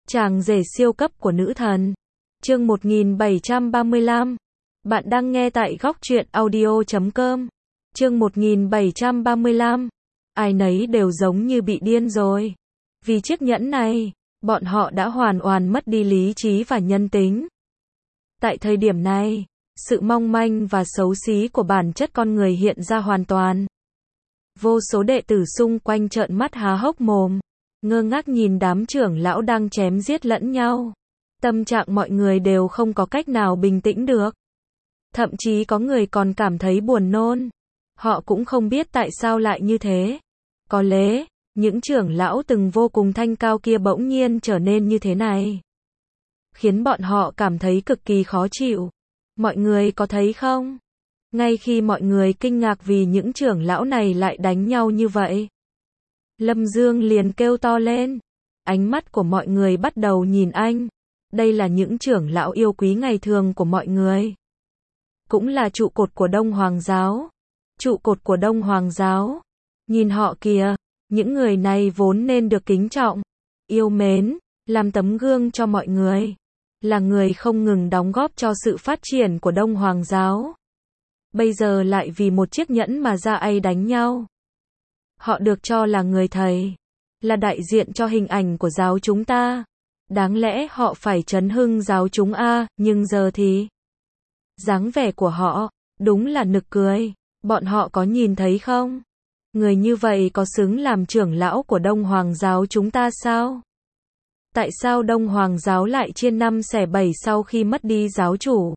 Chàng rể siêu cấp của nữ thần. Chương 1735. Bạn đang nghe tại góc truyện audio.com. Chương 1735. Ai nấy đều giống như bị điên rồi. Vì chiếc nhẫn này, bọn họ đã hoàn toàn mất đi lý trí và nhân tính. Tại thời điểm này, sự mong manh và xấu xí của bản chất con người hiện ra hoàn toàn. Vô số đệ tử xung quanh trợn mắt há hốc mồm, ngơ ngác nhìn đám trưởng lão đang chém giết lẫn nhau. Tâm trạng mọi người đều không có cách nào bình tĩnh được. Thậm chí có người còn cảm thấy buồn nôn. Họ cũng không biết tại sao lại như thế. Có lẽ, những trưởng lão từng vô cùng thanh cao kia bỗng nhiên trở nên như thế này, khiến bọn họ cảm thấy cực kỳ khó chịu. Mọi người có thấy không? Ngay khi mọi người kinh ngạc vì những trưởng lão này lại đánh nhau như vậy, Lâm Dương liền kêu to lên. Ánh mắt của mọi người bắt đầu nhìn anh. Đây là những trưởng lão yêu quý ngày thường của mọi người. Cũng là trụ cột của Đông Hoàng giáo. Trụ cột của Đông Hoàng giáo. Nhìn họ kìa, những người này vốn nên được kính trọng, yêu mến, làm tấm gương cho mọi người. Là người không ngừng đóng góp cho sự phát triển của Đông Hoàng giáo. Bây giờ lại vì một chiếc nhẫn mà ra ai đánh nhau. Họ được cho là người thầy, là đại diện cho hình ảnh của giáo chúng ta. Đáng lẽ họ phải chấn hưng giáo chúng nhưng giờ thì dáng vẻ của họ, đúng là nực cười. Bọn họ có nhìn thấy không? Người như vậy có xứng làm trưởng lão của Đông Hoàng giáo chúng ta sao? Tại sao Đông Hoàng giáo lại chia năm xẻ bảy sau khi mất đi giáo chủ?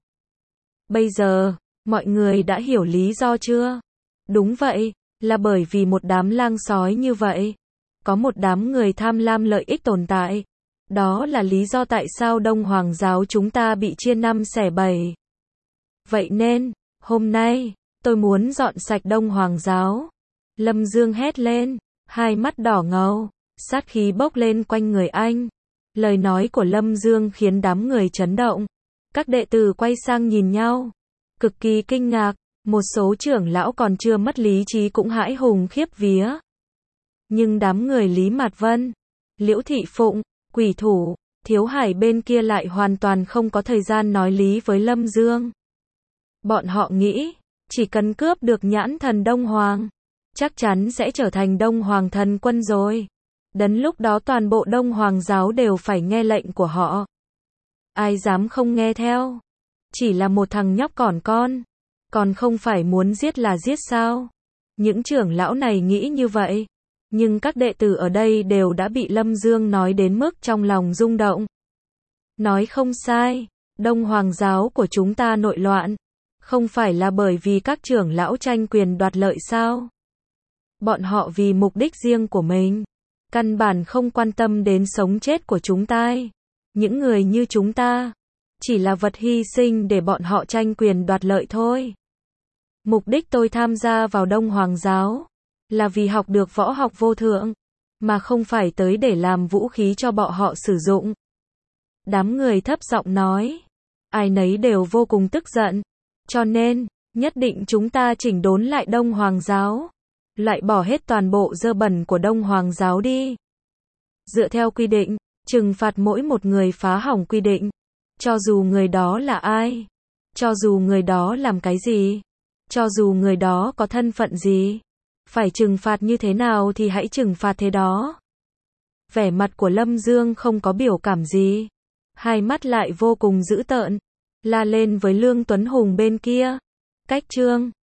Bây giờ, mọi người đã hiểu lý do chưa? Đúng vậy, là bởi vì một đám lang sói như vậy. Có một đám người tham lam lợi ích tồn tại. Đó là lý do tại sao Đông Hoàng giáo chúng ta bị chia năm xẻ bảy. Vậy nên, hôm nay, tôi muốn dọn sạch Đông Hoàng giáo. Lâm Dương hét lên, hai mắt đỏ ngầu, sát khí bốc lên quanh người anh. Lời nói của Lâm Dương khiến đám người chấn động. Các đệ tử quay sang nhìn nhau, cực kỳ kinh ngạc. Một số trưởng lão còn chưa mất lý trí cũng hãi hùng khiếp vía. Nhưng đám người Lý Mạt Vân, Liễu Thị Phụng, Quỷ Thủ, Thiếu Hải bên kia lại hoàn toàn không có thời gian nói lý với Lâm Dương. Bọn họ nghĩ, chỉ cần cướp được nhãn thần Đông Hoàng, chắc chắn sẽ trở thành Đông Hoàng thần quân rồi. Đến lúc đó toàn bộ Đông Hoàng giáo đều phải nghe lệnh của họ. Ai dám không nghe theo? Chỉ là một thằng nhóc còn không phải muốn giết là giết sao? Những trưởng lão này nghĩ như vậy. Nhưng các đệ tử ở đây đều đã bị Lâm Dương nói đến mức trong lòng rung động. Nói không sai, Đông Hoàng giáo của chúng ta nội loạn. Không phải là bởi vì các trưởng lão tranh quyền đoạt lợi sao? Bọn họ vì mục đích riêng của mình, căn bản không quan tâm đến sống chết của chúng ta. Những người như chúng ta, chỉ là vật hy sinh để bọn họ tranh quyền đoạt lợi thôi. Mục đích tôi tham gia vào Đông Hoàng giáo, là vì học được võ học vô thượng, mà không phải tới để làm vũ khí cho bọn họ sử dụng. Đám người thấp giọng nói, ai nấy đều vô cùng tức giận. Cho nên, nhất định chúng ta chỉnh đốn lại Đông Hoàng giáo. Loại bỏ hết toàn bộ dơ bẩn của Đông Hoàng giáo đi. Dựa theo quy định, trừng phạt mỗi một người phá hỏng quy định. Cho dù người đó là ai, cho dù người đó làm cái gì, cho dù người đó có thân phận gì, phải trừng phạt như thế nào thì hãy trừng phạt thế đó. Vẻ mặt của Lâm Dương không có biểu cảm gì, hai mắt lại vô cùng dữ tợn, la lên với Lương Tuấn Hùng bên kia. Cách chương